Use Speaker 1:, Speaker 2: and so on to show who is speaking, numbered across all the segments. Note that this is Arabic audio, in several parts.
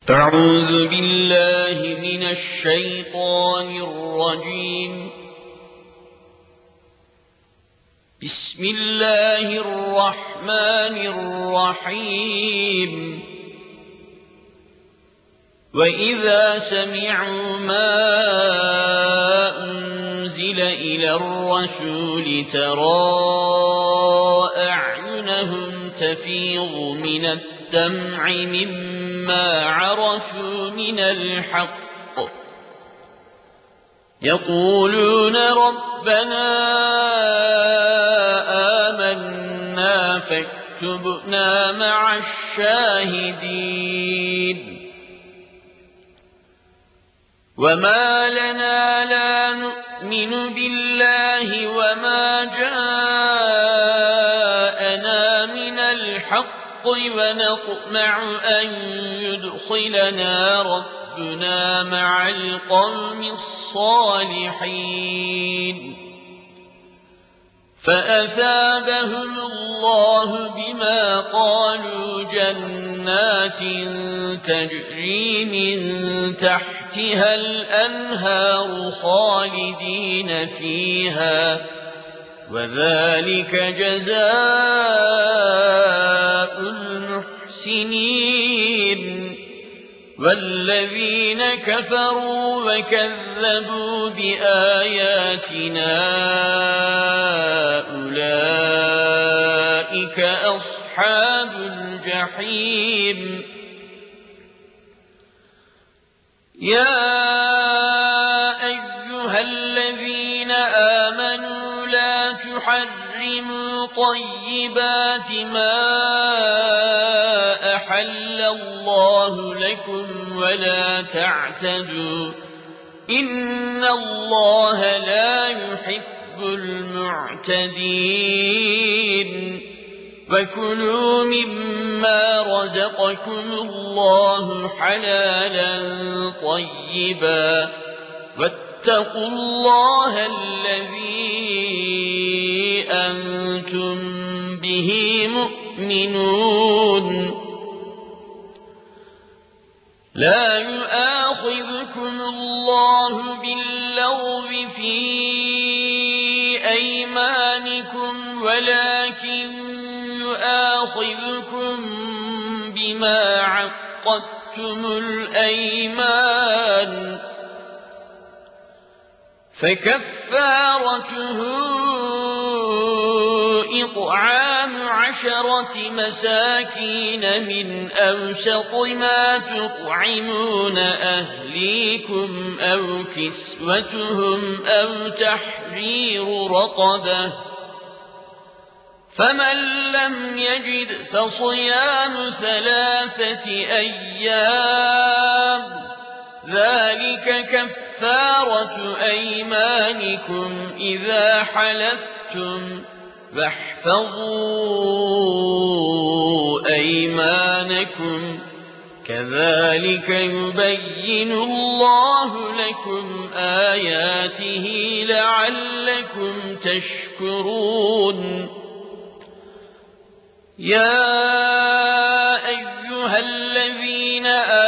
Speaker 1: أعوذ بالله من الشيطان الرجيم. بسم الله الرحمن الرحيم. وإذا سمعوا ما أنزل إلى الرسول ترى أعينهم تفيض من الدمع مما عرفوا من الحق يقولون ربنا آمنا فاكتبنا مع الشاهدين. وما لنا لا نؤمن بالله وما جاءنا من الحق ونطمع أن يدخلنا ربنا مع القوم الصالحين. فأثابهم الله بما قالوا جنات تجري من تحتها الأنهار خالدين فيها وذلك جزاء المحسنين. والذين كفروا وكذبوا بآياتنا أولئك أصحاب الجحيم. يا أيها الذين آمنوا لا تحرموا طيبات ما أحل الله لكم ولا تعتدوا إن الله لا يحب المعتدين. وكلوا مما رزقكم الله حلالا طيبا واتقوا الله الذي أنتم به مؤمنون. لا يؤاخذكم الله باللغو في أيمانكم ولكن يؤاخذكم بما عقدتم الأيمان. فكفارته إطعام 10 مساكين من أوسط ما تطعمون أهليكم أو كسوتهم أو تحرير رقبة. فمن لم يجد فصيام 3 أيام ذلك كفارة أيمانكم إذا حلفتم واحفظوا أيمانكم كذلك يبين الله لكم آياته لعلكم تشكرون. يا أيها الذين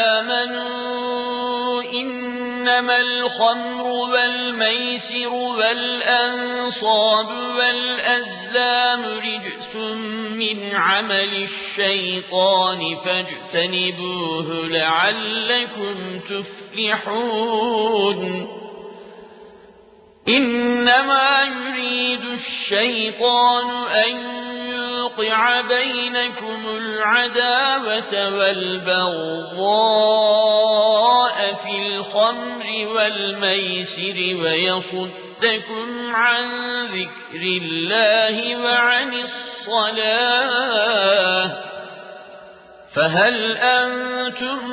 Speaker 1: آمنوا إنما الخمر والميسر والأنصاب والأزلام رجس من عمل الشيطان فاجتنبوه لعلكم تفلحون. إنما يريد الشيطان أن يوقع بينكم العداوة والبغضاء في الخمر والميسر ويصدكم عن ذكر الله وعن الصلاة فهل أنتم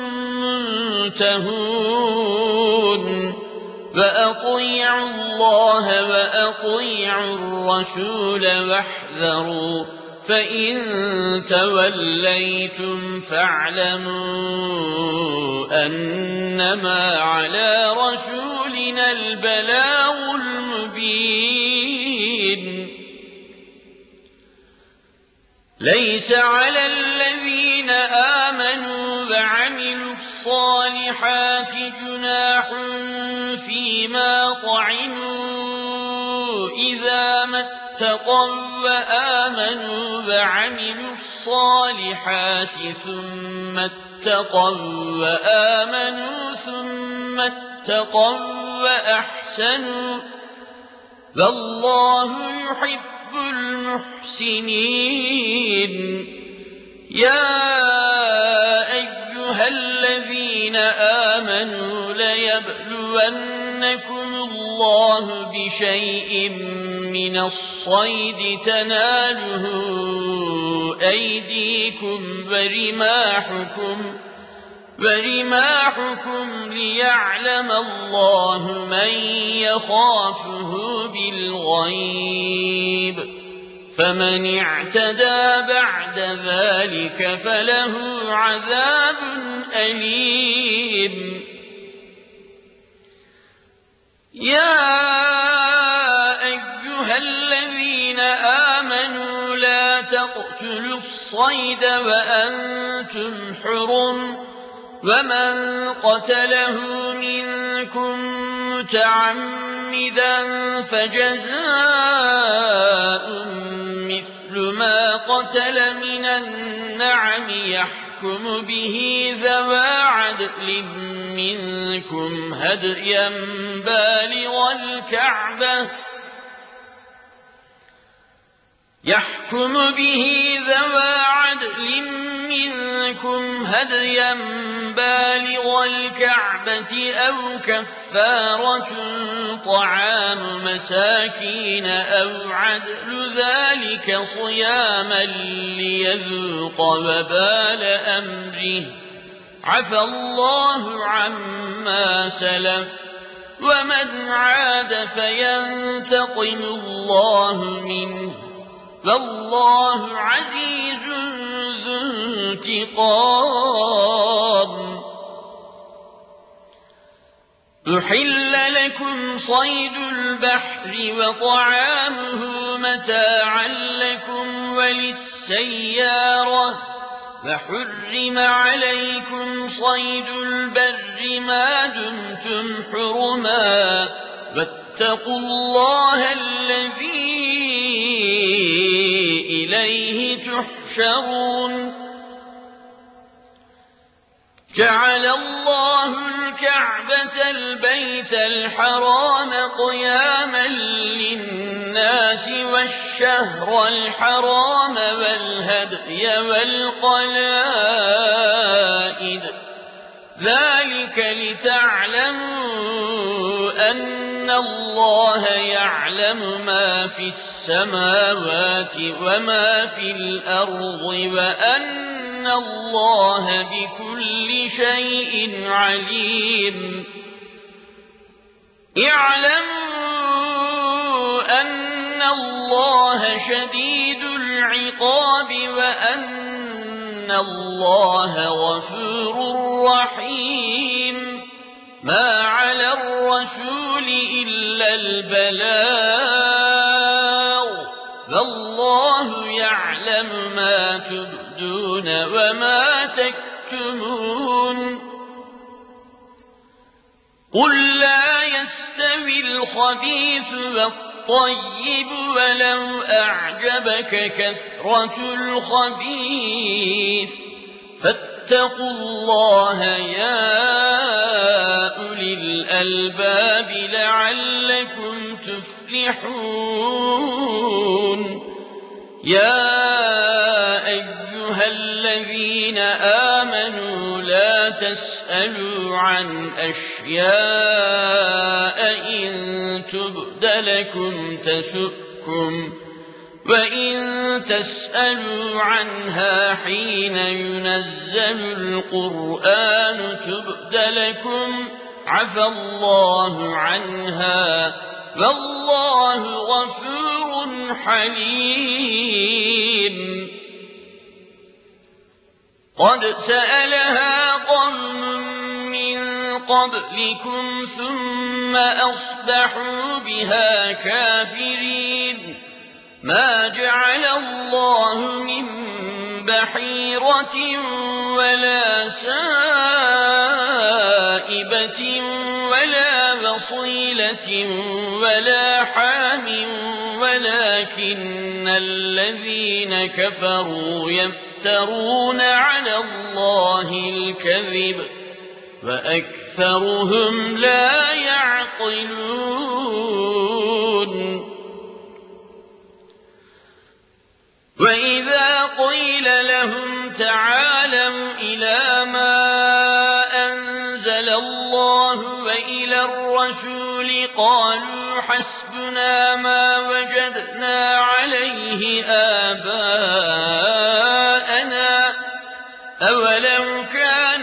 Speaker 1: منتهون. وأطيعوا الله وأطيعوا الرسول واحذروا فإن توليتم فاعلموا أنما على رسولنا البلاغ المبين. ليس على الذين آمنوا وعملوا الصالحات جناح فيما طعموا إذا ما اتقوا وآمنوا وعملوا الصالحات ثم اتقوا وآمنوا ثم اتقوا وأحسنوا والله يحب المحسنين. يا أيها الذين آمنوا ليبلونكم الله بشيء من الصيد تناله أيديكم ورماحكم ليعلم الله من يخافه بالغيب فمن اعتدى بعد ذلك فله عذاب أليم. يا أيها الذين آمنوا لا تقتلوا الصيد وأنتم حرم ومن قتله منكم متعمدا فجزاء مثل ما قتل من النعم يحكم به ذوى عدل منكم هديا بالغ الكعبة أو كفارة طعام مساكين أو عدل ذلك صياما ليذوق وبال أمره عفى الله عما سلف ومن عاد فينتقم الله منه والله عزيز ذو انتقام. أحل لكم صيد البحر وطعامه متاعا لكم وللسيارة وحرم عليكم صيد البر ما دمتم حرما واتقوا الله الذي إليه تحشرون. جعل الله الكعبة البيت الحرام قياما للناس والشهر الحرام والهدي والقلائد ذلك لتعلموا أن الله يعلم ما في السماوات وما في الأرض وأن الله بكل شيء عليم. اعلموا أن الله شديد العقاب وأن الله غفور رحيم. ما على الرسول إلا البلاغ والله يعلم ما تبدون وما تكتمون. قل لا يستوي الخبيث والطيب ولو أعجبك كثرة الخبيث فاتقوا الله يا أولي الألباب لعلكم تفلحون. يا أيها الذين آمنوا لا تسألوا عن أشياء إن تبد لكم تسؤكم وإن تسألوا عنها حين ينزل القرآن تبد لكم عفى الله عنها والله غفور حليم. قد سألها قوم من قبلكم ثم أصبحوا بها كافرين. ما جعل الله من بحيرة ولا سائبة صاحبة ولا وصيلة ولا حام ولكن الذين كفروا يفترون على الله الكذب وأكثرهم لا يعقلون وإذا قيل لهم تعالوا إلى ما أنزل الله وإلى الرسول قالوا حسبنا ما وجدنا عليه آباءنا أولو كان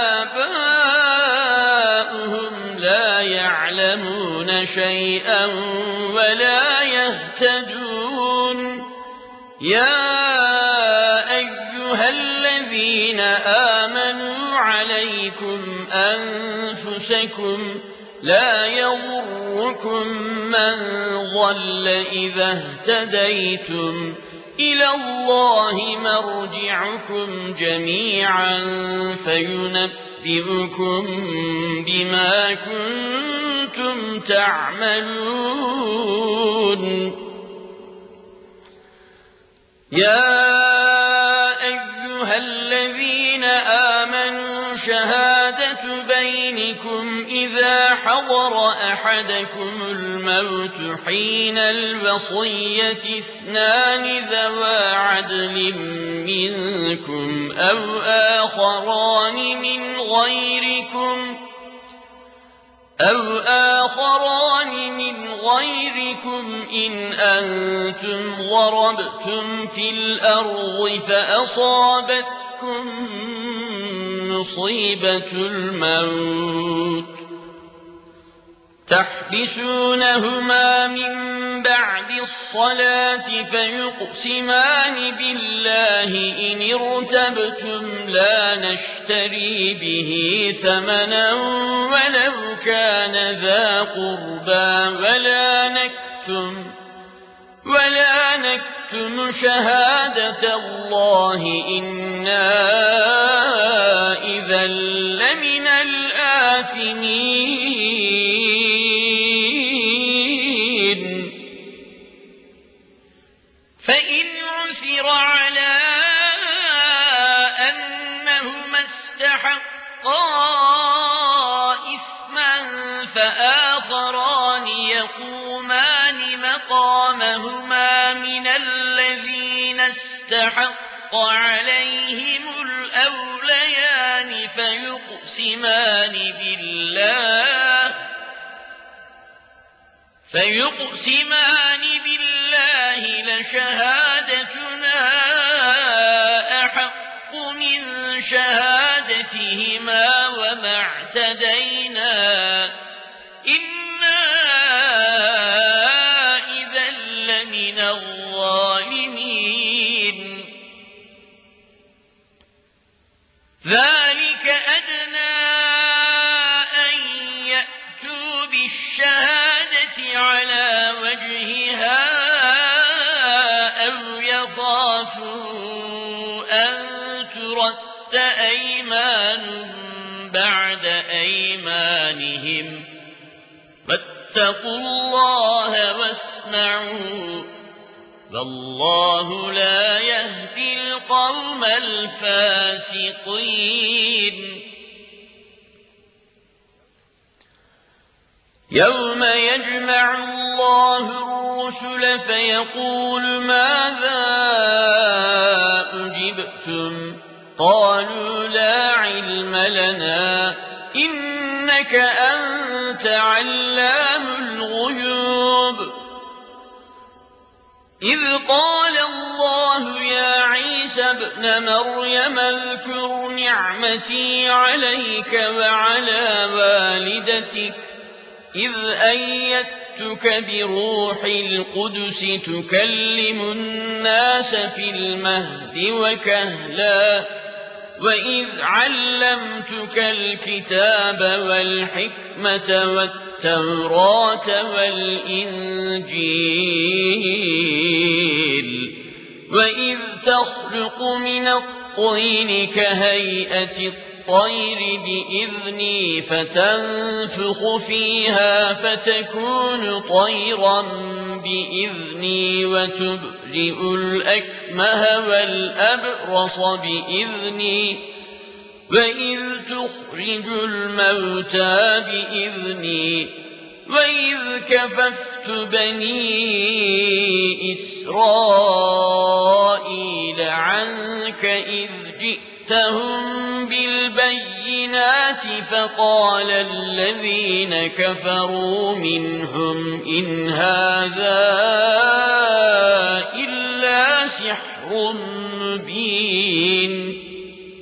Speaker 1: آباؤهم لا يعلمون شيئا ولا يهتدون يا أيها الذين آمنوا عليكم أنفسكم لا يضركم من ضل إذا اهتديتم إلى الله مرجعكم جميعا فينبئكم بما كنتم تعملون يا أيها الذين آمنوا شهادة بينكم إذا حضر أحدكم الموت حين الوصية اثنان ذوى عدل منكم أو آخران من غيركم إن أنتم ضربتم في الأرض فأصابتكم مصيبة الموت تحبسونهما من بعد الصلاة فيقسمان بالله إن ارتبتم لا نشتري به ثمنا ولو كان ذا قربى ولا نكتم شهادة الله إنا إذا لمن الآثمين فإن عثر على أنهما استحقا إثما فآخران يقومان مقامهما من الذين استحق عليهم الأوليان فيقسمان بالله لشهادتنا أحق من شهادتهما وما اعتدينا إنا إذا لمن الظالمين ذلك أدنى أن يأتوا بالشهادة على وجهها أو يخافوا أن ترد أيمان بعد أيمانهم واتقوا الله واسمعوا والله لا يهدي القوم الفاسقين يوم يجمع الله الرسل فيقول ماذا أجبتم قالوا لا علم لنا إنك أنت علام الغيوب إذ قال الله يا عيسى ابن مريم اذكر نعمتي عليك وعلى والدتك إذ أيدتك بروح القدس تكلم الناس في المهد وكهلا وإذ علمتك الكتاب والحكمة والتوراة والإنجيل وإذ تخلق من الطين كهيئة الطير الطير بإذني فتنفخ فيها فتكون طيرا بإذني وتبرئ الأكمه والأبرص بإذني وإذ تخرج الموتى بإذني وإذ كففت بني إسرائيل عنك إذ جئتهم بالبينات فقال الذين كفروا منهم إن هذا إلا سحر مبين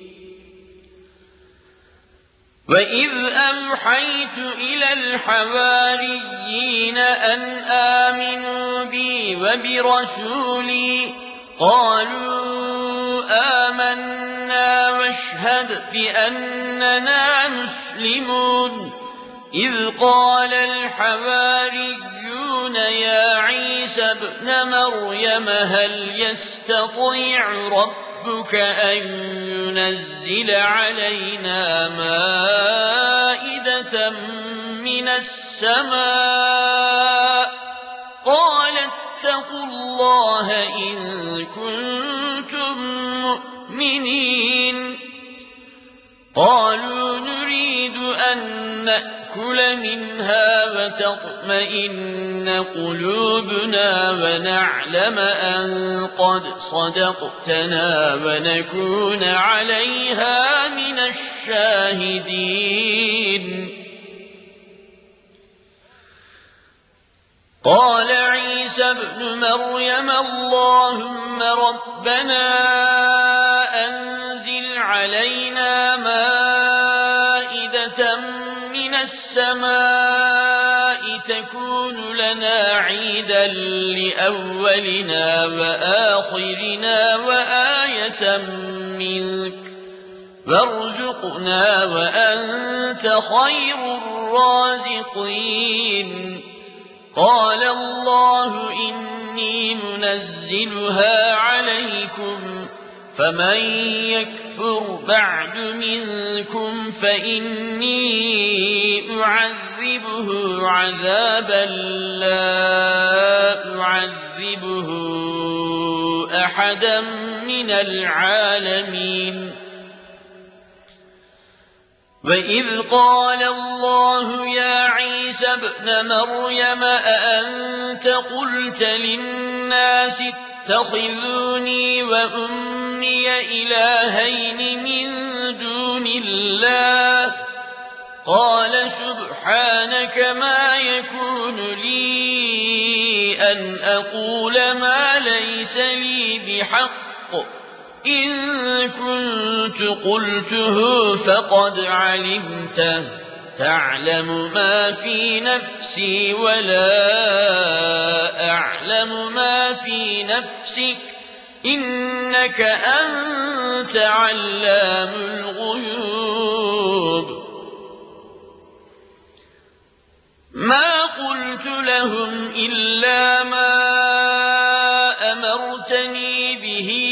Speaker 1: وإذ أوحيت إلى الحواريين أن آمنوا بي وبرسولي قالوا آمنا واشهد بأننا مسلمون إذ قال الحواريون يا عيسى ابن مريم هل يستطيع ربك أن ينزل علينا مائدة من السماء قال اتقوا الله إن كنتم مؤمنين قالوا نريد أن نأكل منها وتطمئن قلوبنا ونعلم أن قد صدقتنا ونكون عليها من الشاهدين قال عيسى ابن مريم اللهم ربنا أنزل علينا مائدة من السماء تكون لنا عيدا لأولنا وآخرنا وآية منك وارزقنا وأنت خير الرازقين قال الله إني منزلها عليكم فمن يكفر بعد منكم فإني أعذبه عذابا لا أعذبه أحدا من العالمين وإذ قال الله يا عيسى ابن مريم أأنت قلت للناس اتخذوني وأمي إلهين من دون الله قال سبحانك ما يكون لي أن أقول ما ليس لي بحق إن كنت قلته فقد علمته تعلم ما في نفسي ولا أعلم ما في نفسك إنك أنت علام الغيوب ما قلت لهم إلا ما أمرتني به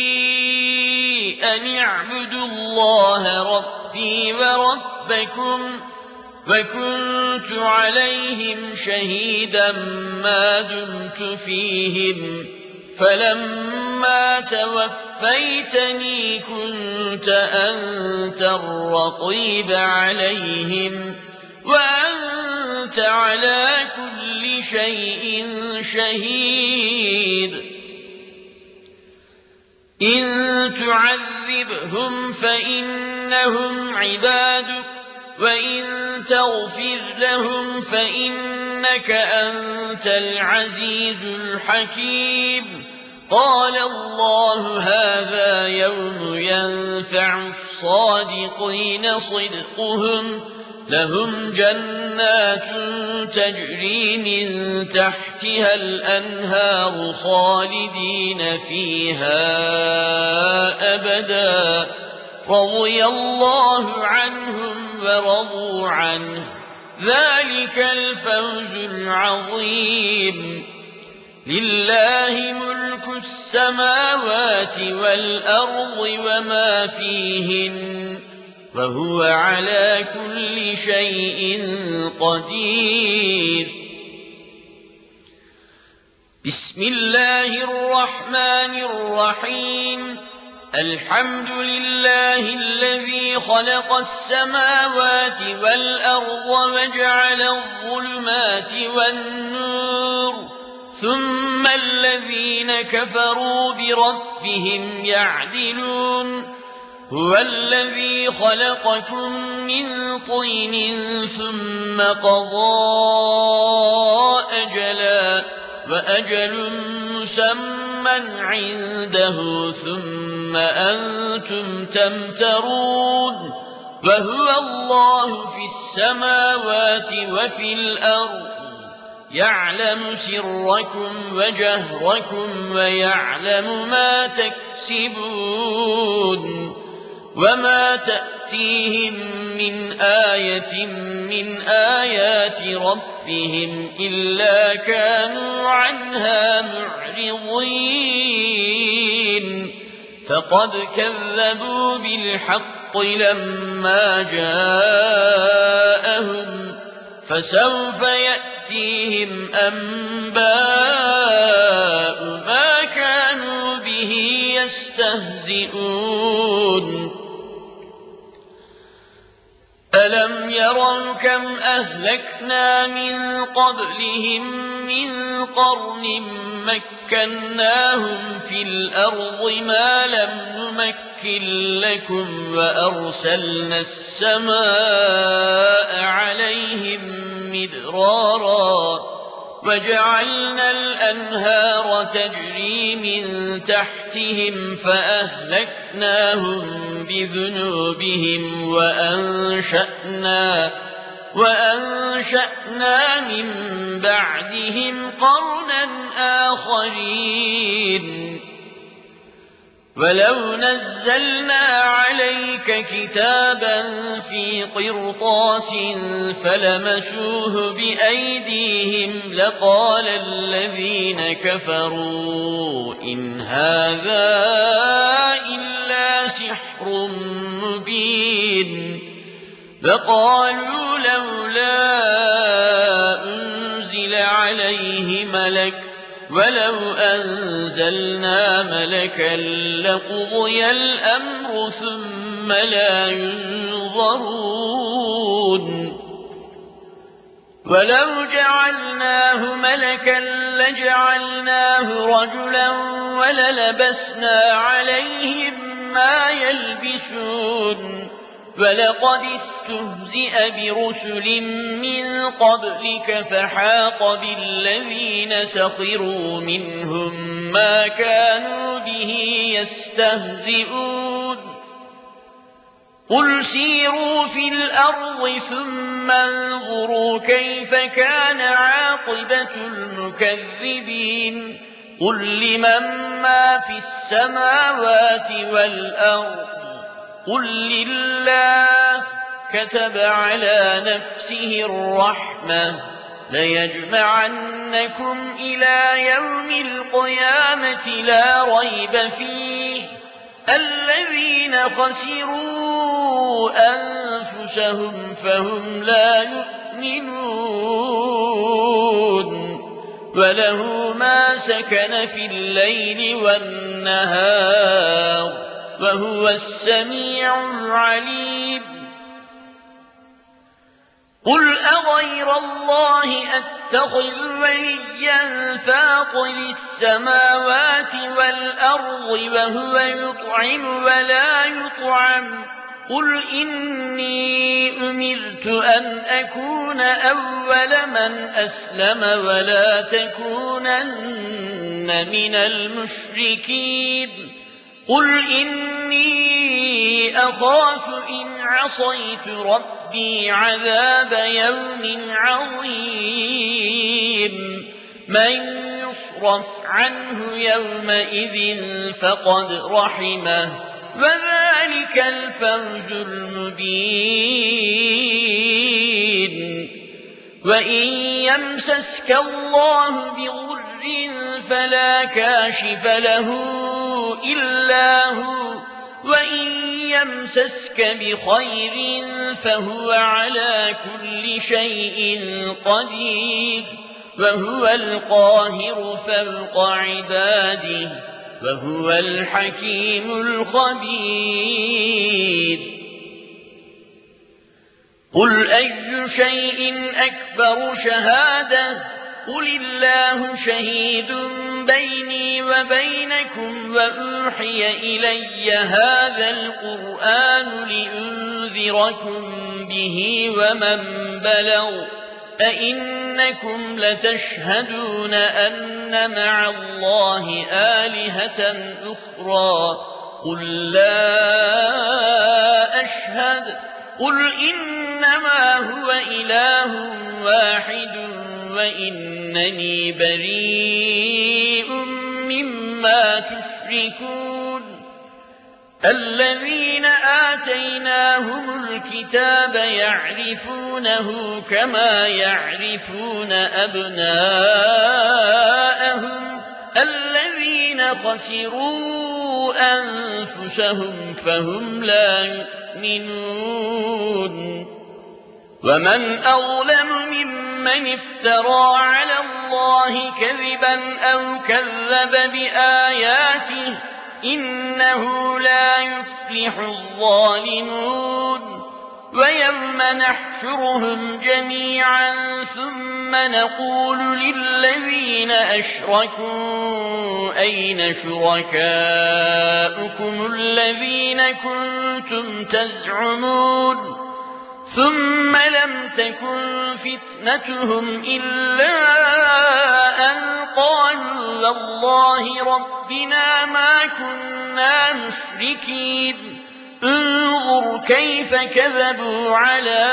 Speaker 1: أن اعبدوا الله ربي وربكم وكنت عليهم شهيدا ما دمت فيهم فلما توفيتني كنت أنت الرقيب عليهم وأنت على كل شيء شهيد إن تعذبهم فإنهم عبادك وإن تغفر لهم فإنك أنت العزيز الحكيم قال الله هذا يوم ينفع الصادقين صدقهم لهم جنات تجري من تحتها الأنهار خالدين فيها أبدا رضي الله عنهم ورضوا عنه ذلك الفوز العظيم لله ملك السماوات والأرض وما فيهن وهو على كل شيء قدير. بسم الله الرحمن الرحيم. الحمد لله الذي خلق السماوات والأرض وجعل الظلمات والنور ثم الذين كفروا بربهم يعدلون. هو الذي خلقكم من طين ثم قضى أجلا وأجل مسمى عنده ثم أنتم تمترون. وهو الله في السماوات وفي الأرض يعلم سركم وجهركم ويعلم ما تكسبون. وما تأتيهم من آية من آيات ربهم إلا كانوا عنها معرضين. فقد كذبوا بالحق لما جاءهم فسوف يأتيهم أنباء ما كانوا به يستهزئون. ألم يروا كم أهلكنا من قبلهم من قرن مكناهم في الأرض ما لم نمكن لكم وأرسلنا السماء عليهم مدرارا وجعلنا الأنهار تجري من تحتهم فأهلكناهم بذنوبهم وأنشأنا من بعدهم قرنا آخرين. ولو نزلنا عليك كتابا في قرطاس فلمسوه بأيديهم لقال الذين كفروا إن هذا إلا سحر مبين. فقالوا لولا أنزل عليه ملك ولو أنزلنا ملكا لقضي الأمر ثم لا ينظرون. ولو جعلناه ملكا لجعلناه رجلا وللبسنا عليهم ما يلبسون. ولقد استهزئ برسل من قبلك فحاق بالذين سخروا منهم ما كانوا به يستهزئون. قل سيروا في الأرض ثم انظروا كيف كان عاقبة المكذبين. قل لمن ما في السماوات والأرض قل لله. كتب على نفسه الرحمة ليجمعنكم إلى يوم القيامة لا ريب فيه. الذين خسروا أنفسهم فهم لا يؤمنون. وله ما سكن في الليل والنهار وهو السميع العليم. قل أغير الله أتخذ وليا فاطر السماوات والأرض وهو يطعم ولا يطعم. قل إني أمرت أن أكون أول من أسلم ولا تكونن من المشركين. قل إني أخاف إن عصيت ربي عذاب يوم عظيم. من يصرف عنه يومئذ فقد رحمه وذلك الفوز المبين. وإن يمسسك الله بضر فلا كاشف له إلا هو وإن يمسسك بخير فهو على كل شيء قدير وهو القاهر فوق عباده وهو الحكيم الخبير قل أي شيء أكبر شهادة قل الله شهيد بيني وبينكم وأوحي إلي هذا القرآن لأنذركم به ومن بلغ أئنكم لتشهدون أن مع الله آلهة أخرى قل لا أشهد قل إنما هو إله واحد وإنني بريء مما تشركون الذين آتيناهم الكتاب يعرفونه كما يعرفون أبناءهم الذين خسروا أنفسهم فهم لا يؤمنون ومن أظلم ممن افترى على الله كذبا أو كذب بآياته إنه لا يفلح الظالمون ويوم نحشرهم جميعا ثم نقول للذين أشركوا أين شركاؤكم الذين كنتم تزعمون ثم لم تكن فتنتهم إلا أن قالوا والله ربنا ما كنا مشركين انظر كيف كذبوا على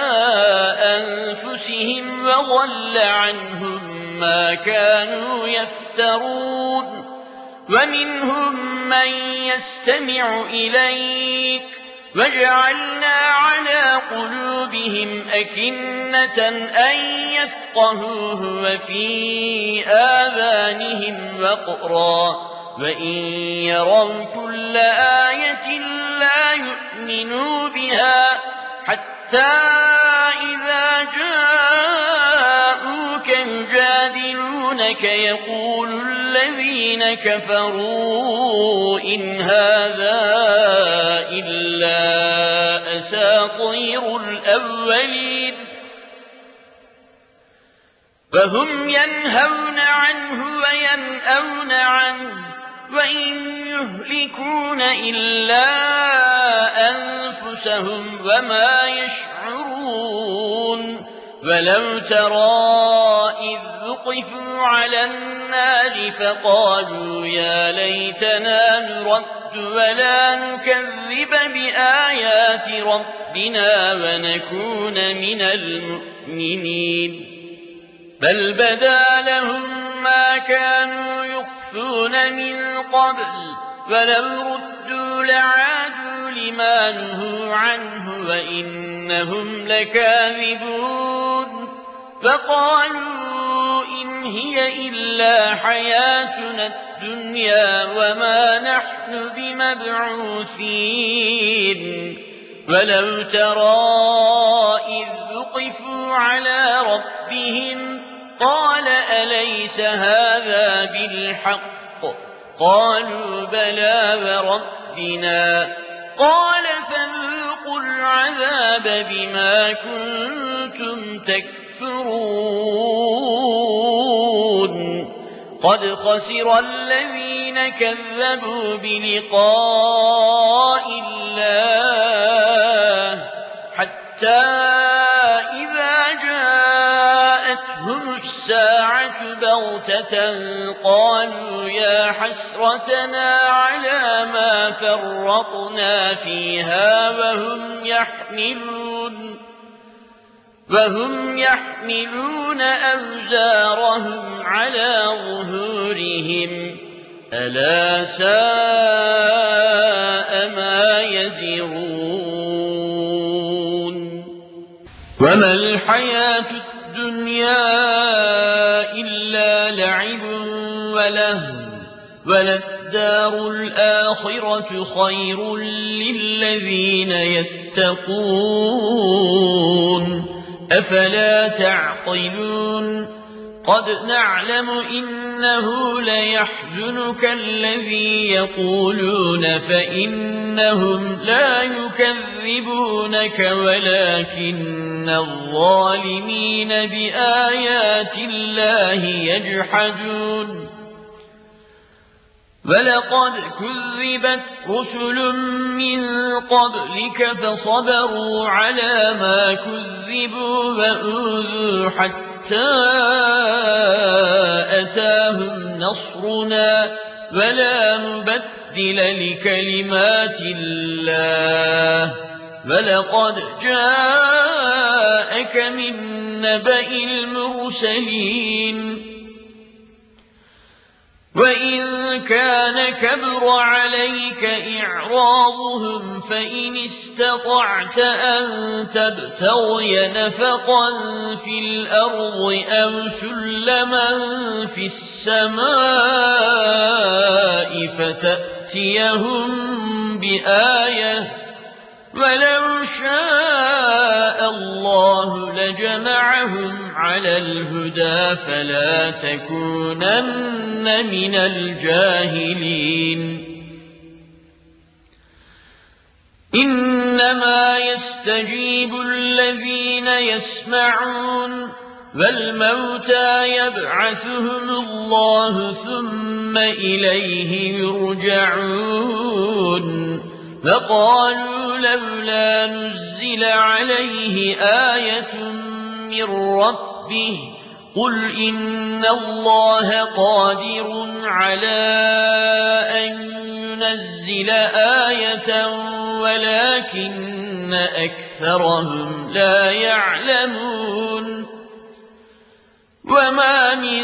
Speaker 1: أنفسهم وضل عنهم ما كانوا يفترون ومنهم من يستمع إليك وجعلنا على قلوبهم أكنة أن يفقهوه وفي آذانهم وقرا وإن يروا كل آية لا يؤمنوا بها حتى إذا جاءوك يجادلونك يقول الذين كفروا إن هذا إلا أساطير الأولين فهم ينهون عنه وينأون عنه وإن يهلكون إلا أنفسهم وما يشعرون ولو ترى إذ وقفوا على النار فقالوا يا ليتنا نرد ولا نكذب بآيات ربنا ونكون من المؤمنين بل بدا لهم ما كانوا يخفون من قبل ولو ردوا لعادوا لما نهوا عنه وإنهم لكاذبون فقالوا إن هي إلا حياتنا الدنيا وما نحن بمبعوثين ولو ترى إذ وقفوا على ربهم قال أليس هذا بالحق قالوا بلى وربنا قال فذوقوا العذاب بما كنتم تكفرون قد خسر الذين كذبوا بلقاء الله حتى إذا جاءتهم الساعة بغتة قالوا يا حسرتنا على ما فرطنا فيها وهم يحملون أوزارهم على ظهورهم ألا ساء ما يزرون وما الحياة الدنيا إلا لعب ولهو وللدار وَلَلدَّارُ الْآخِرَةُ خَيْرٌ لِّلَّذِينَ يَتَّقُونَ أَفَلَا تَعْقِلُونَ قَدْ نَعْلَمُ إِنَّهُ لَيَحْزُنُكَ الَّذِي يَقُولُونَ فَإِنَّهُمْ لَا يُكَذِّبُونَكَ وَلَكِنَّ الظَّالِمِينَ بِآيَاتِ اللَّهِ يَجْحَدُونَ وَلَقَدْ كُذِّبَتْ رُسُلٌ مِّن قَبْلِكَ فَصَبَرُوا عَلَىٰ مَا كُذِّبُوا وَأُوذُوا حَتَّىٰ أَتَاهُمْ نَصْرُنَا وَلَا مُبَدِّلَ لِكَلِمَاتِ اللَّهِ وَلَقَدْ جَاءَكَ مِن نَّبَإِ الْمُرْسَلِينَ وَإِن كَانَ كَبُرَ عَلَيْكَ إِعْرَاضُهُمْ فَإِنِ اسْتَطَعْتَ أَن تَبْتَغِيَ نَفَقًا فِي الْأَرْضِ أَوْ سُلَّمًا فِي السَّمَاءِ فَتَأْتِيَهُم بِآيَةٍ ۚ وَلَوْ شَاءَ اللَّهُ لَجَمَعَهُمْ عَلَى الْهُدَىٰ فَلَا تَكُونَنَّ مِنَ الْجَاهِلِينَ إِنَّمَا يَسْتَجِيبُ الَّذِينَ يَسْمَعُونَ وَالْمَوْتَىٰ يَبْعَثُهُمُ اللَّهُ ثُمَّ إِلَيْهِ يُرْجَعُونَ وَقَالُوا لَوْلَا نُزِّلَ عَلَيْهِ آيَةٌ مِّن رَّبِّهِ ۖ قُلْ إِنَّ اللَّهَ قَادِرٌ عَلَىٰ أَن يُنَزِّلَ آيَةً وَلَٰكِنَّ أَكْثَرَهُمْ لَا يَعْلَمُونَ وَمَا مِن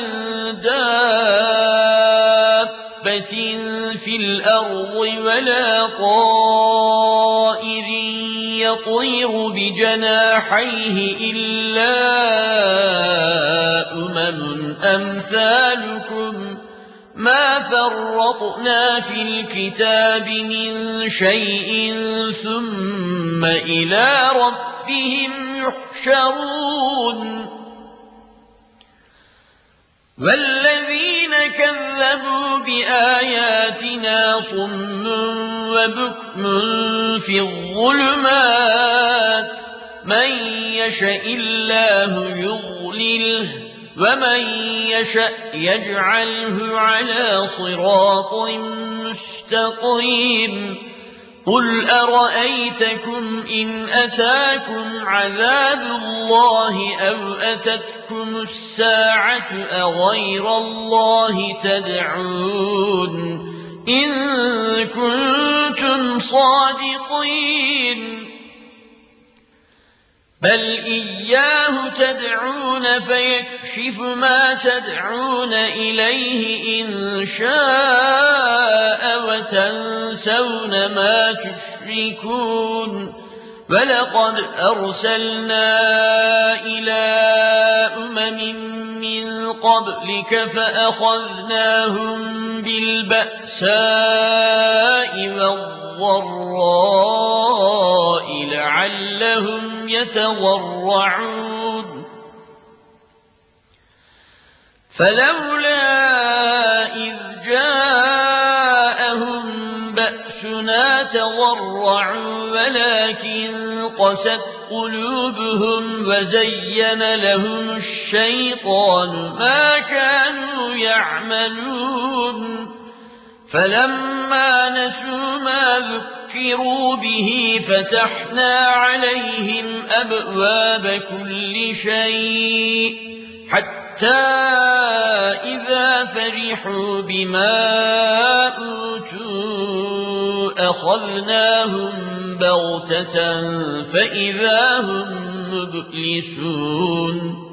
Speaker 1: دَابَّةٍ فِي الْأَرْضِ وَلَا طَائِرٍ يَطِيرُ بِجَنَاحَيْهِ إِلَّا أَمْثَالُكُم مَّا فَرَّطْنَا فِي الْكِتَابِ مِن شَيْءٍ ثُمَّ إِلَىٰ رَبِّهِمْ يُحْشَرُونَ وَالَّذِينَ كَذَّبُوا بِآيَاتِنَا صُمٌّ وَبُكْمٌ فِي الظُّلُمَاتِ مَن يَشَإِ اللَّهُ يُضْلِلْهُ وَمَن يَشَأْ يَجْعَلْهُ عَلَىٰ صِرَاطٍ مُّسْتَقِيمٍ قُلْ أَرَأَيْتَكُمْ إِنْ أَتَاكُمْ عَذَابُ اللَّهِ أَوْ أَتَتْكُمُ السَّاعَةُ أَغَيْرَ اللَّهِ تَدْعُونَ إِن كُنتُمْ صَادِقِينَ بَلْ إِيَّاهُ تَدْعُونَ فَيَكْشِفُ مَا تَدْعُونَ إِلَيْهِ إِن شَاءَ وَتَنسَوْنَ مَا تُشْرِكُونَ وَلَقَدْ أَرْسَلْنَا إِلَىٰ مِن قَبْلِكَ فَأَخَذْنَاهُم بِالْبَأْسَاءِ وَالضَّرَّاءِ لَعَلَّهُمْ يَتَضَرَّعُونَ فَلَوْلَا إِذْ جَاءَهُم بَأْسُنَا تَضَرَّعُوا وَلَٰكِن قَسَتْ قُلُوبُهُمْ وَزَيَّنَ لَهُمُ الشَّيْطَانُ مَا كَانُوا يَعْمَلُونَ فَلَمَّا نَسُوا مَا ذُكِّرُوا بِهِ فَتَحْنَا عَلَيْهِمْ أَبْوَابَ كُلِّ شَيْءٍ حَتَّىٰ إِذَا فَرِحُوا بِمَا أُوتُوا أَخَذْنَاهُم بَغْتَةً فَإِذَا هُم مُّبْلِسُونَ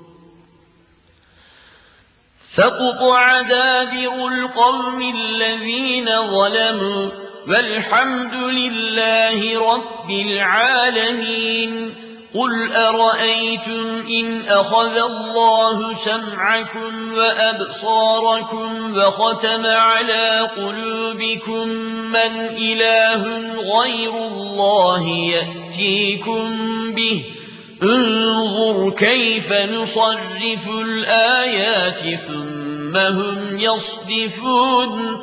Speaker 1: فَقُطِعَ دَابِرُ الْقَوْمِ الَّذِينَ ظَلَمُوا وَالْحَمْدُ لِلَّهِ رَبِّ الْعَالَمِينَ قل أرأيتم إن أخذ الله سمعكم وأبصاركم وختم على قلوبكم من إله غير الله يأتيكم به انظر كيف نصرف الآيات ثم هم يصدفون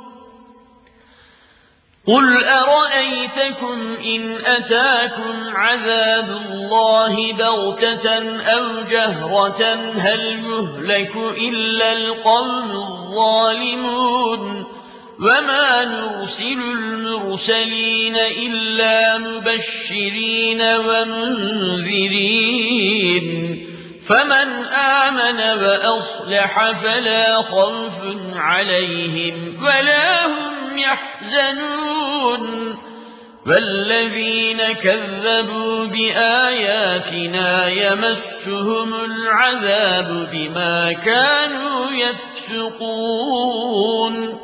Speaker 1: قل أرأيتكم إن أتاكم عذاب الله بغتة أو جهرة هل يهلك إلا القوم الظالمون وما نرسل المرسلين إلا مبشرين ومنذرين فمن آمن وأصلح فلا خوف عليهم ولا هم يحزنون والذين كذبوا بآياتنا يمسهم العذاب بما كانوا يفسقون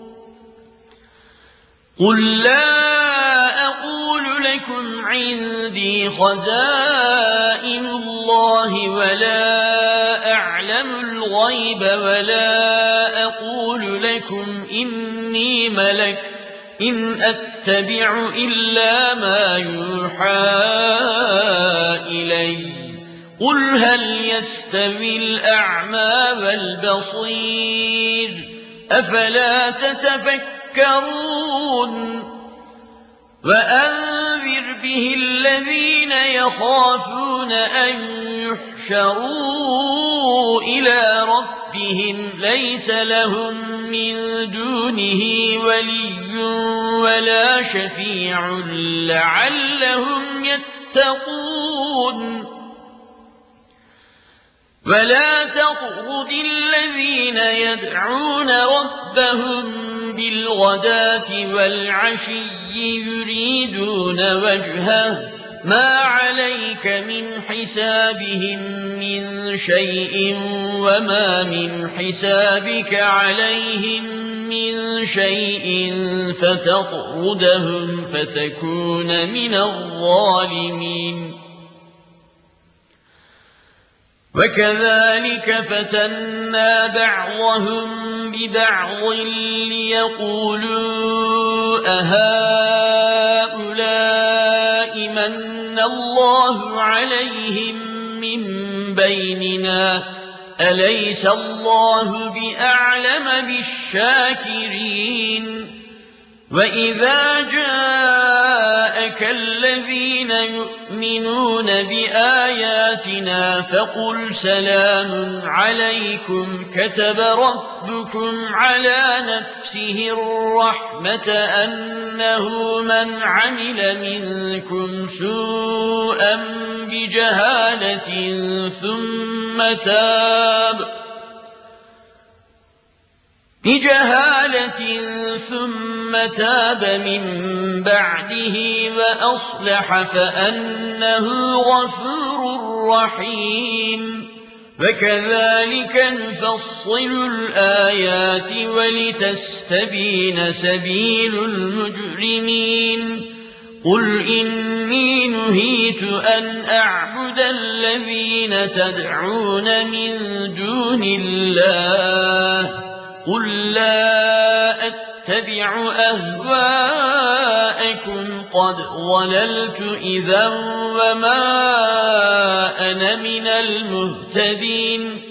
Speaker 1: قل لا أقول لكم عندي خزائن الله ولا أعلم الغيب ولا أقول لكم إني ملك إن أتبع إلا ما يوحى إلي قل هل يستوي الأعمى والبصير أفلا تتفكرون وأنذر به الذين يخافون أن يحشروا إلى ربهم ليس لهم من دونه ولي ولا شفيع لعلهم يتقون ولا تطرد الذين يدعون ربهم بالغداة والعشي يريدون وجهه ما عليك من حسابهم من شيء وما من حسابك عليهم من شيء فتطردهم فتكون من الظالمين وكذلك فتنا بعضهم ببعض ليقولوا أهؤلاء من الله عليهم من بيننا أليس الله بأعلم بالشاكرين وإذا جاءك الذين يؤمنون بآياتنا فقل سلام عليكم كتب ربكم على نفسه الرحمة أنه من عمل منكم سوءا بجهالة ثم تاب من بعده وأصلح فأنه غفور رحيم وكذلك نفصل الآيات ولتستبين سبيل المجرمين قل إني نهيت أن أعبد الذين تدعون من دون الله قل لا أتبع أهواءكم قد ضللت إذا وما أنا من المهتدين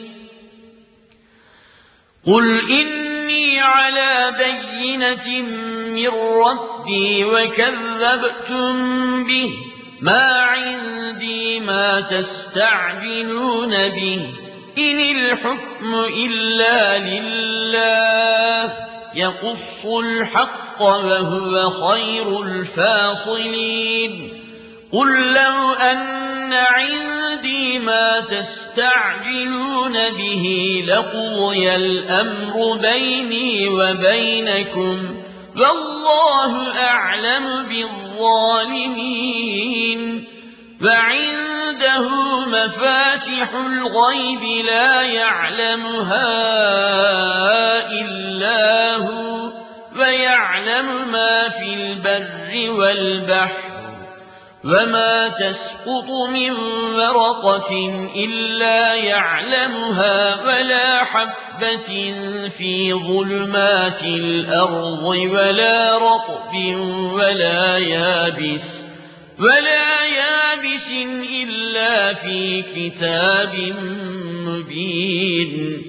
Speaker 1: قل إني على بينة من ربي وكذبتم به ما عندي ما تستعجلون به إن الحكم إلا لله يقص الحق وهو خير الفاصلين قل لو أن عندي ما تستعجلون به لقضي الأمر بيني وبينكم والله أعلم بالظالمين وعنده مفاتح الغيب لا يعلمها إلا هو ويعلم ما في البر والبحر وما تسقط من ورقة إلا يعلمها ولا حبة في ظلمات الأرض ولا رطب ولا يابس إلا في كتاب مبين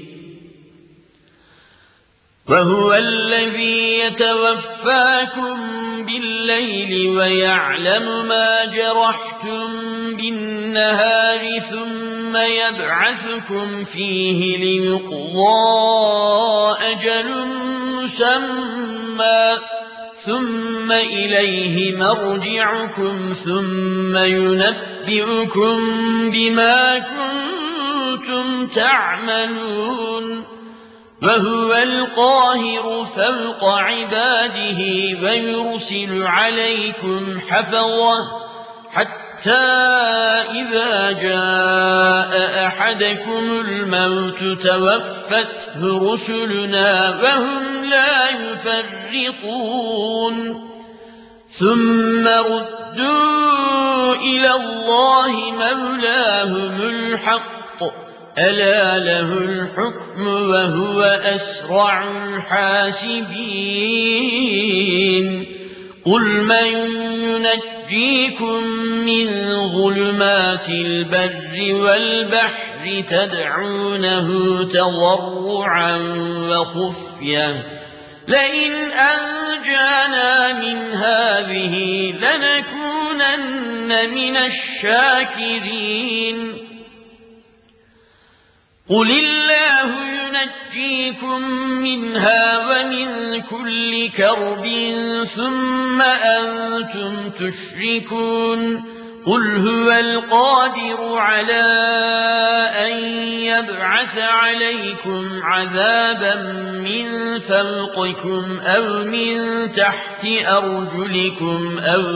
Speaker 1: وهو الذي يتوفاكم بالليل ويعلم ما جرحتم بالنهار ثم يبعثكم فيه ليقضى أجل مسمى ثم إليه مرجعكم ثم ينبئكم بما كنتم تعملون وهو القاهر فوق عباده ويرسل عليكم حفظة حتى إذا جاء أحدكم الموت توفته رسلنا وهم لا يفرطون ثم ردوا إلى الله مولاهم الحق ألا له الحكم وهو أسرع الحاسبين قل من ينجيكم من ظلمات البر والبحر تدعونه تضرعا وخفية لئن أنجانا من هذه لنكونن من الشاكرين قل الله ينجيكم منها ومن كل كرب ثم أنتم تشركون قل هو القادر على أن يبعث عليكم عذابا من فوقكم أو من تحت أرجلكم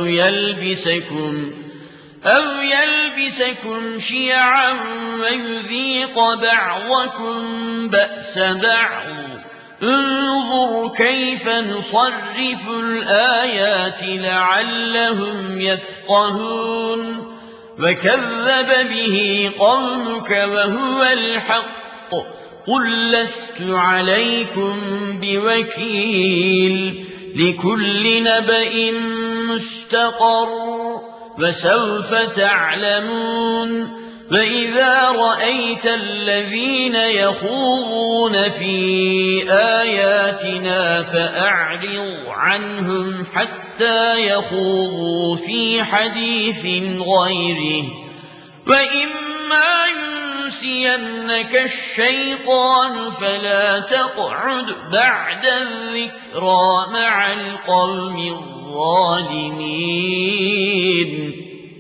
Speaker 1: أو يلبسكم شيعا ويذيق بعضكم بأس بعض انظر كيف نصرف الآيات لعلهم يفقهون وكذب به قومك وهو الحق قل لست عليكم بوكيل لكل نبأ مستقر وسوف تعلمون وإذا رأيت الذين يخوضون في آياتنا فأعرض عنهم حتى يخوضوا في حديث غيره وإما ينسينك الشيطان فلا تقعد بعد الذكرى مع القوم الظالمين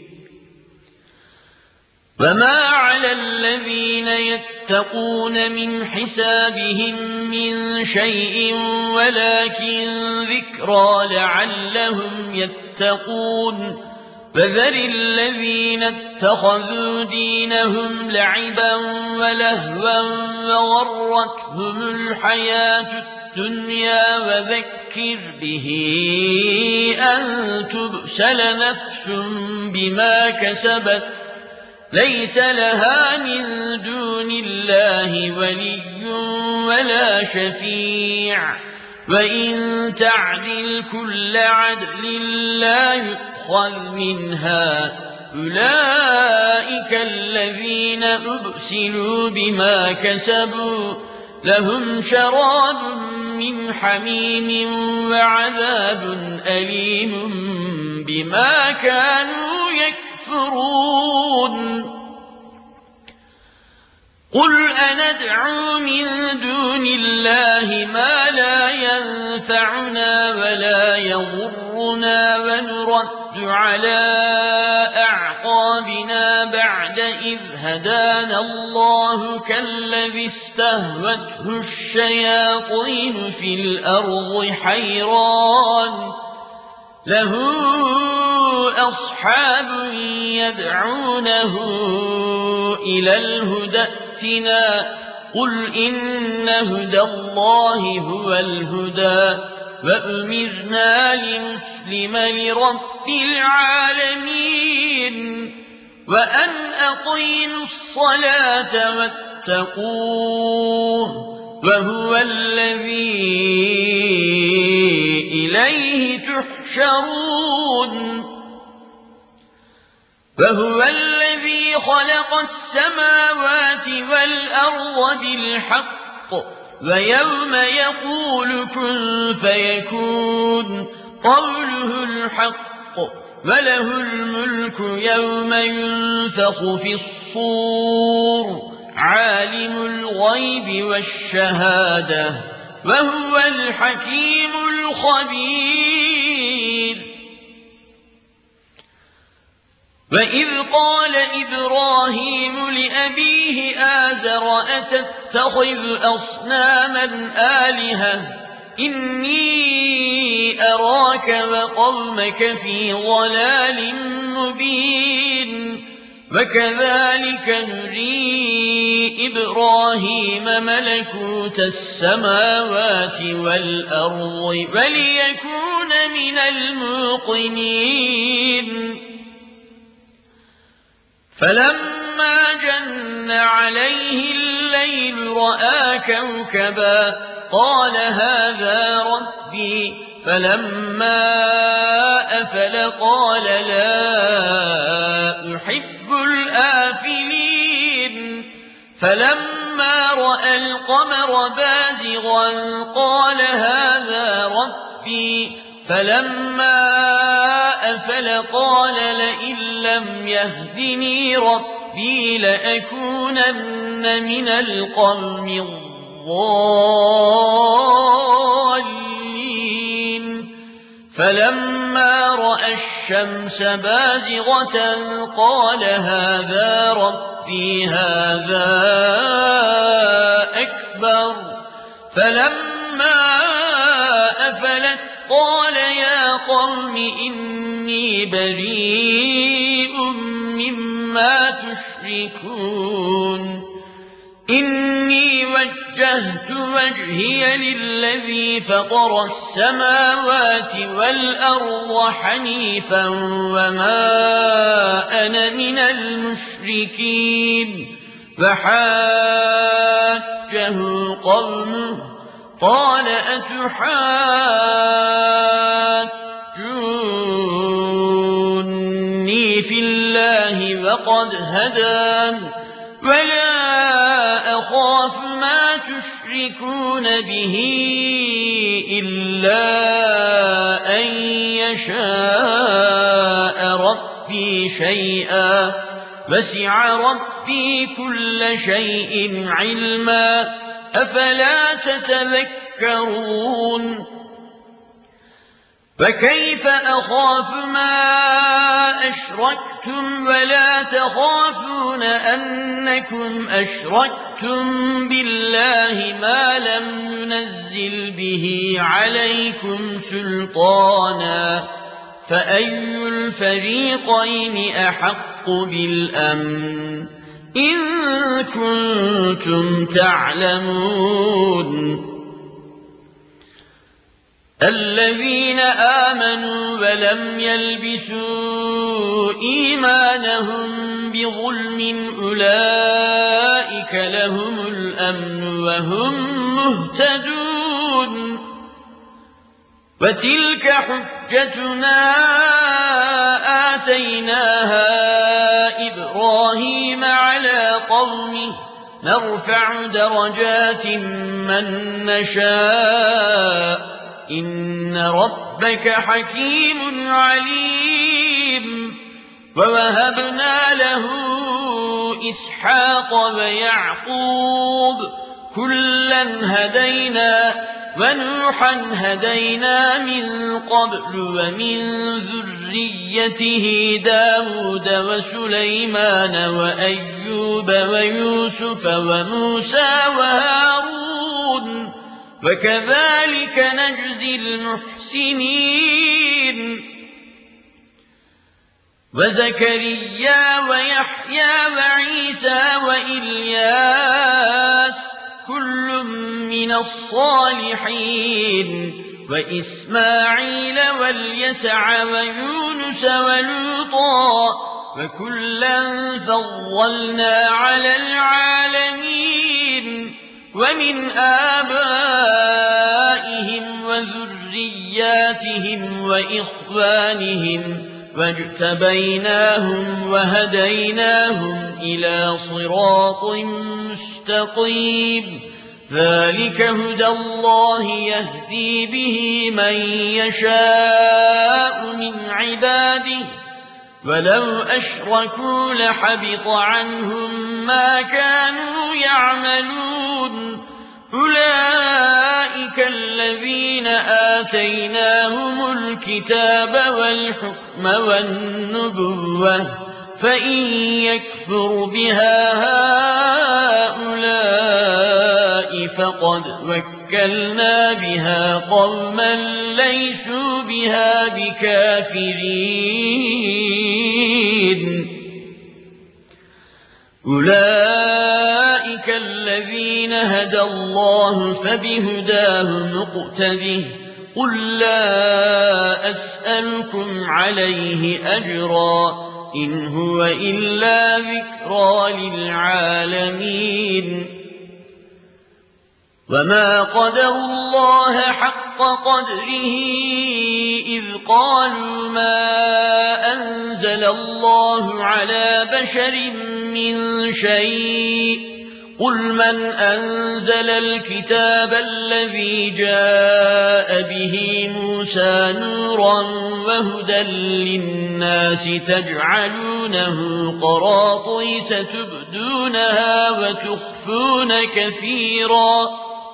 Speaker 1: وما على الذين يتقون من حسابهم من شيء ولكن ذكرى لعلهم يتقون فذر الذين اتخذوا دينهم لعبا ولهوا وغرتهم الحياة الدنيا وذكر به أن تبسل نفس بما كسبت ليس لها من دون الله ولي ولا شفيع وإن تعدل كل عدل لا يؤخذ منها أولئك الذين أبسلوا بما كسبوا لهم شراب من حميم وعذاب أليم بما كانوا يكفرون قل أندعو من دون الله ما لا ينفعنا ولا يضرنا ونرد على أعقابنا بعد إذ هدانا الله كالذي استهوته الشياطين في الأرض حيران له أصحاب يدعونه إلى الهدى ائتنا قل إن هدى الله هو الهدى وأمرنا لنسلم لرب العالمين وأن أقيموا الصلاة واتقوه وهو الذي إليه تحشرون وهو الذي خلق السماوات والأرض بالحق ويوم يقول كن فيكون قوله الحق وله الملك يوم ينفخ في الصور عالم الغيب والشهادة وهو الحكيم الخبير وإذ قال إبراهيم لأبيه آزر أتتخذ أصناما آلهة إني أراك وقومك في ضلال مبين وكذلك نري إبراهيم ملكوت السماوات والأرض وليكون من الموقنين فلما جن عليه الليل رأى كوكبا قال هذا ربي فلما أفل قال لا أحب الآفلين فلما رأى القمر بازغا قال هذا ربي فلما أفل قال لئن لم يهدني ربي لأكونن من القوم الضالين فلما رأى الشمس بازغة قال هذا ربي هذا أكبر فلما أفلت قال يا قوم إني بريء مما تشركون إني وجهت وجهي للذي فطر السماوات والأرض حنيفا وما أنا من المشركين فحاجه قومه قال أتحاجوني في الله وقد هدان ولا أخاف ما تشركون به إلا أن يشاء ربي شيئا وسع ربي كل شيء علما أفلا تتذكرون فكيف أخاف ما أشركتم ولا تخافون أنكم أشركتم بالله ما لم ينزل به عليكم سلطانا فأي الفريقين أحق بالأمن إن كنتم تعلمون الذين آمنوا ولم يلبسوا إيمانهم بظلم أولئك لهم الأمن وهم مهتدون وتلك حجتنا آتيناها إبراهيم على قومه نرفع درجات من نشاء إن ربك حكيم عليم ووهبنا له إسحاق ويعقوب كلا هدينا ونوحا هدينا من قبل ومن ذريته داود وسليمان وأيوب ويوسف وموسى وهارون وكذلك نجزي المحسنين وزكريا ويحيى وعيسى وإلياس كل من الصالحين وإسماعيل واليسع ويونس ولوطا وكلا فضلنا على العالمين ومن آبائهم وذرياتهم وإخوانهم واجتبيناهم وهديناهم إلى صراط مستقيم ذلك هدى الله يهدي به من يشاء من عباده ولو أشركوا لحبط عنهم ما كانوا يعملون أولئك الذين آتيناهم الكتاب والحكم والنبوة فإن يكفر بها هؤلاء فقد وكلنا بها قوما ليسوا بها بكافرين أولئك الذين هدى الله فبهداه مقتده قل لا أسألكم عليه أجرا إن هو إلا ذكرى للعالمين وما قدروا الله حق قدره إذ قالوا ما أنزل الله على بشر من شيء قل من أنزل الكتاب الذي جاء به موسى نورا وهدى للناس تجعلونه قراطيس تبدونها وتخفون كثيرا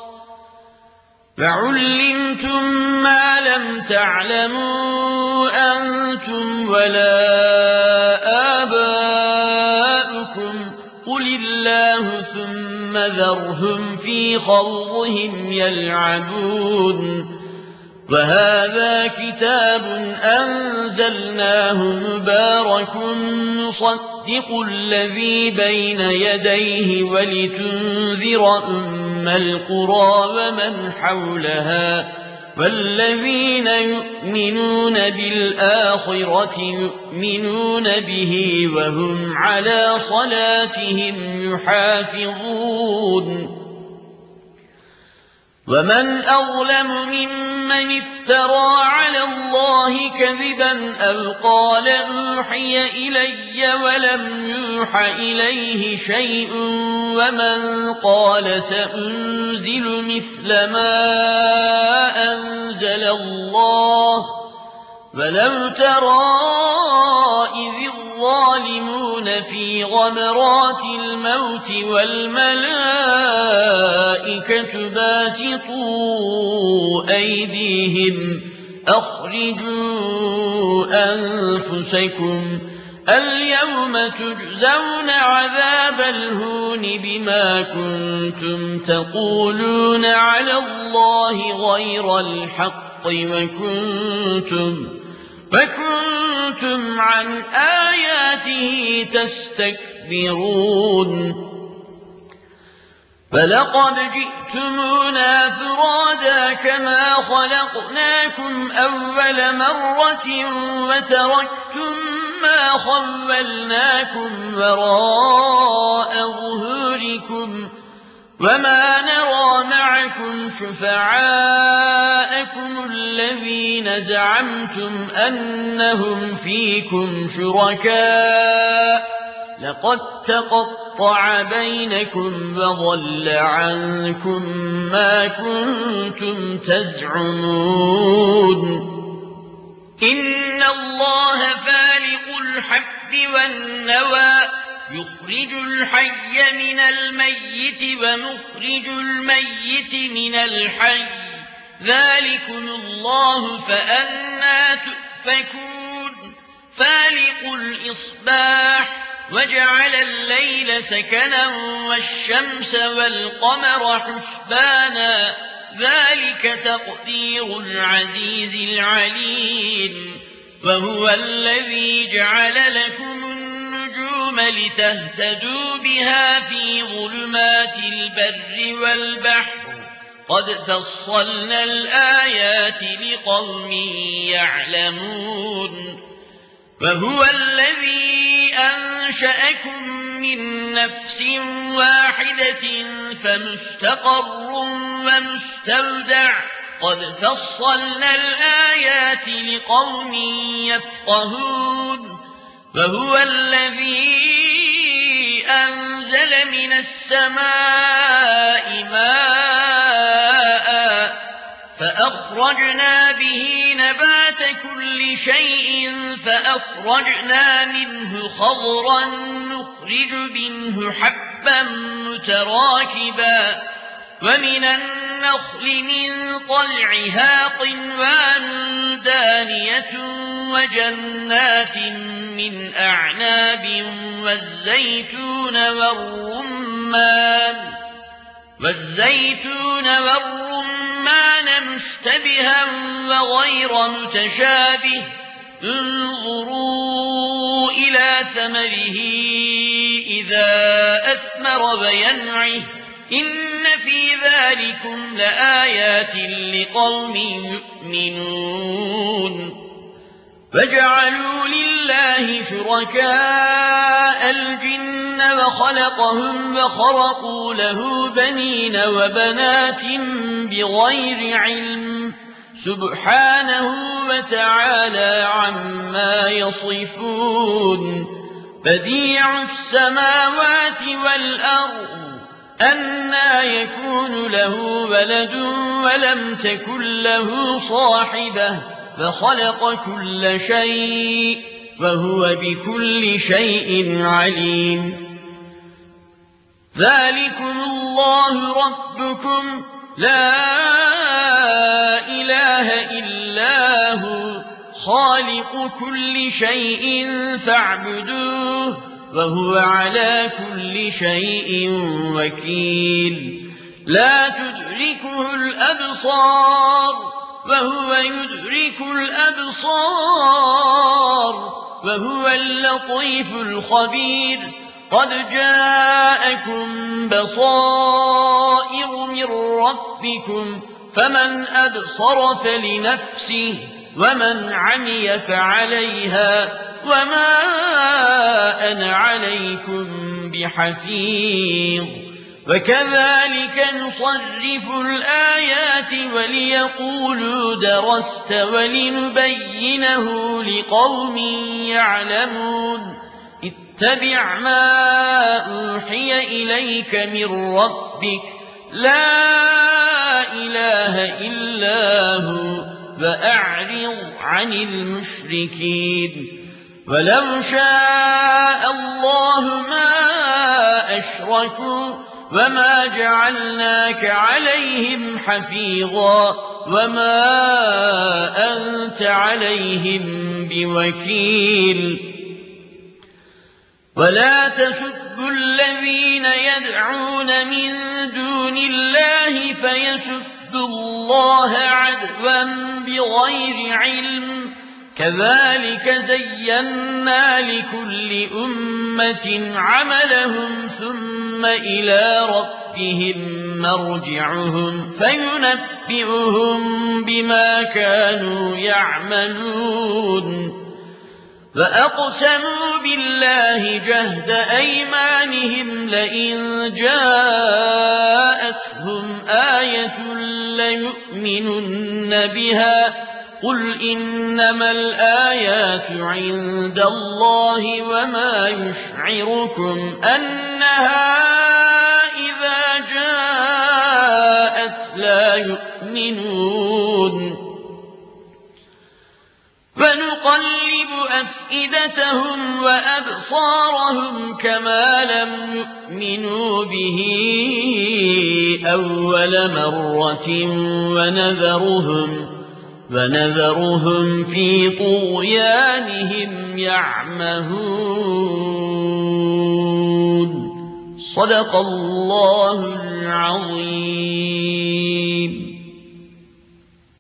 Speaker 1: فعلمتم ما لم تعلموا أنتم ولا آباؤكم قل الله ثم ذرهم في خوضهم يلعبون وهذا كتاب أنزلناه مبارك مصدق الذي بين يديه ولتنذر أم القرى ومن حولها والذين يؤمنون بالآخرة يؤمنون به وهم على صلاتهم يحافظون ومن أظلم ممن افترى على الله كذبا أو قال أوحي إلي ولم يوح إليه شيء ومن قال سأنزل مثل ما أنزل الله ولو ترى إذ الظالمون في غمرات الموت والملائكة باسطوا أيديهم أخرجوا أنفسكم اليوم تجزون عذاب الهون بما كنتم تقولون على الله غير الحق وكنتم عن آياته تستكبرون فلقد جئتمونا فرادا كما خلقناكم أول مرة وتركتم ما خولناكم وراء ظهوركم وما نرى معكم شفعاءكم الذين زعمتم أنهم فيكم شركاء لقد تقطع بينكم وضل عنكم ما كنتم تزعمون إن الله فالق الحب والنوى يخرج الحي من الميت ومخرج الميت من الحي ذلكم الله فأنى تؤفكون فالق الإصباح وجعل الليل سكنا والشمس والقمر حسبانا ذلك تقدير العزيز العليم وهو الذي جعل لكم النجوم لتهتدوا بها في ظلمات البر والبحر قد فصلنا الآيات لقوم يعلمون وهو الذي أنشأكم من نفس واحدة فمستقر ومستودع قد فصلنا الآيات لقوم يفقهون وهو الذي أنزل من السماء ماء فأخرجنا به نبات كل شيء فأخرجنا منه خضرا نخرج منه حبا متراكبا ومن النخل من طلعها قنوان دانية وجنات من أعناب والزيتون والرمان مشتبها وغير متشابه انظروا إلى ثمره إذا أثمر وينعه إن في ذلكم لآيات لقوم يؤمنون فجعلوا لله شركاء الجن وخلقهم وخرقوا له بنين وبنات بغير علم سبحانه وتعالى عما يصفون بديع السماوات والأرض أنى يكون له ولد ولم تكن له صاحبة فخلق كل شيء وهو بكل شيء عليم ذلكم الله ربكم لا إله إلا هو خالق كل شيء فاعبدوه وهو على كل شيء وكيل لا تدركه الأبصار وهو يدرك الأبصار وهو اللطيف الخبير قد جاءكم بصائر من ربكم فمن أبصر فلنفسه ومن عمي فعليها وما أنا عليكم بحفيظ وكذلك نصرف الآيات وليقولوا درست ولنبينه لقوم يعلمون اتبع ما أوحي إليك من ربك لا إله إلا هو فأعرض عن المشركين ولو شاء الله ما أشركوا وما جعلناك عليهم حفيظا وما أنت عليهم بوكيل ولا تسبوا الذين يدعون من دون الله فيسبوا الله عدوا بغير علم كذلك زينا لكل أمة عملهم ثم إلى ربهم مرجعهم فينبئهم بما كانوا يعملون فأقسموا بالله جهد أيمانهم لئن جاءتهم آية ليؤمنن بها قل إنما الآيات عند الله وما يشعركم أنها إذا جاءت لا يؤمنون فنقلب أفئدتهم وأبصارهم كما لم يؤمنوا به أول مرة ونذرهم في طغيانهم يعمهون صدق الله العظيم.